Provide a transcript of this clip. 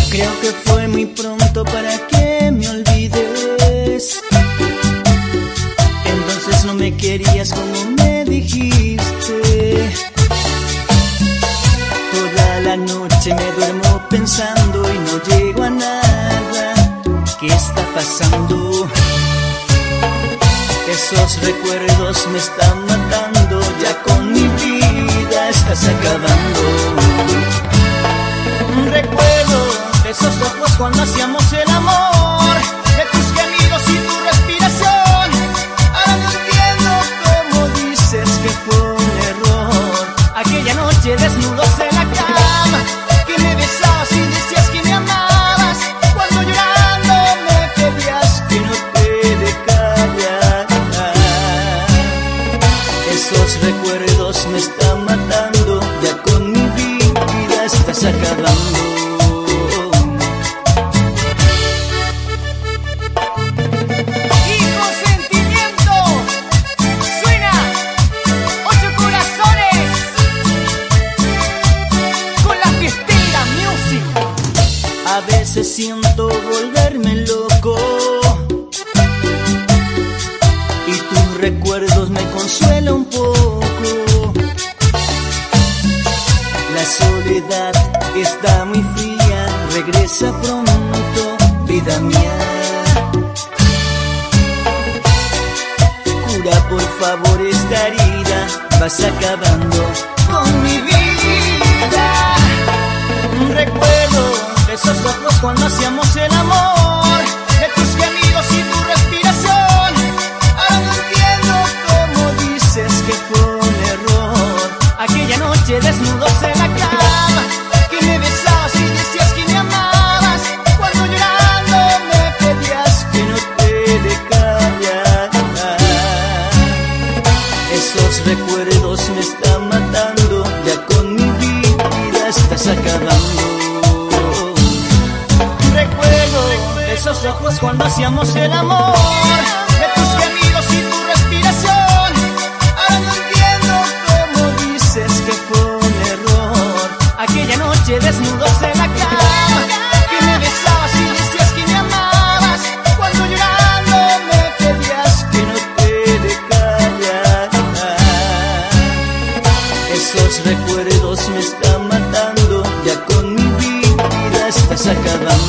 Creo que fue muy pronto para que me olvides. Entonces no me querías como me dijiste. Toda la noche me duermo pensando y no llego a nada. ¿Qué está pasando? Esos recuerdos me están matando. Ya con mi vida estás acabando. Recuerdo de esos ojos cuando hacíamos el amor, de tus gemidos y tu respiración. Ahora no entiendo cómo dices que fue un error. Aquella noche desnudos en la cama, que me besabas y decías que me amabas, cuando llorando me pedías que no te dejara. Esos recuerdos me están matando. Ya con mi vida estás acabando. A veces siento volverme loco y tus recuerdos me consuelan un poco. La soledad está muy fría, regresa pronto, vida mía. Cura por favor esta herida, vas acabando con mi vida. Recuerdo esos ojos cuando hacíamos el amor, de tus gemidos y tu respiración. Ahora no entiendo cómo dices que fue un error. Aquella noche desnudos en la cama, que me besabas y decías que me amabas, cuando llorando me pedías que no te dejara. Esos recuerdos me están matando. Ya con mi vida estás acabando. Esos ojos cuando hacíamos el amor, de tus gemidos y tu respiración. Ahora no entiendo cómo dices que fue un error. Aquella noche desnudos en la cama, que me besabas y decías que me amabas, cuando llorando me pedías que no te dejara. Esos recuerdos me están matando. Ya con mi vida estás acabando.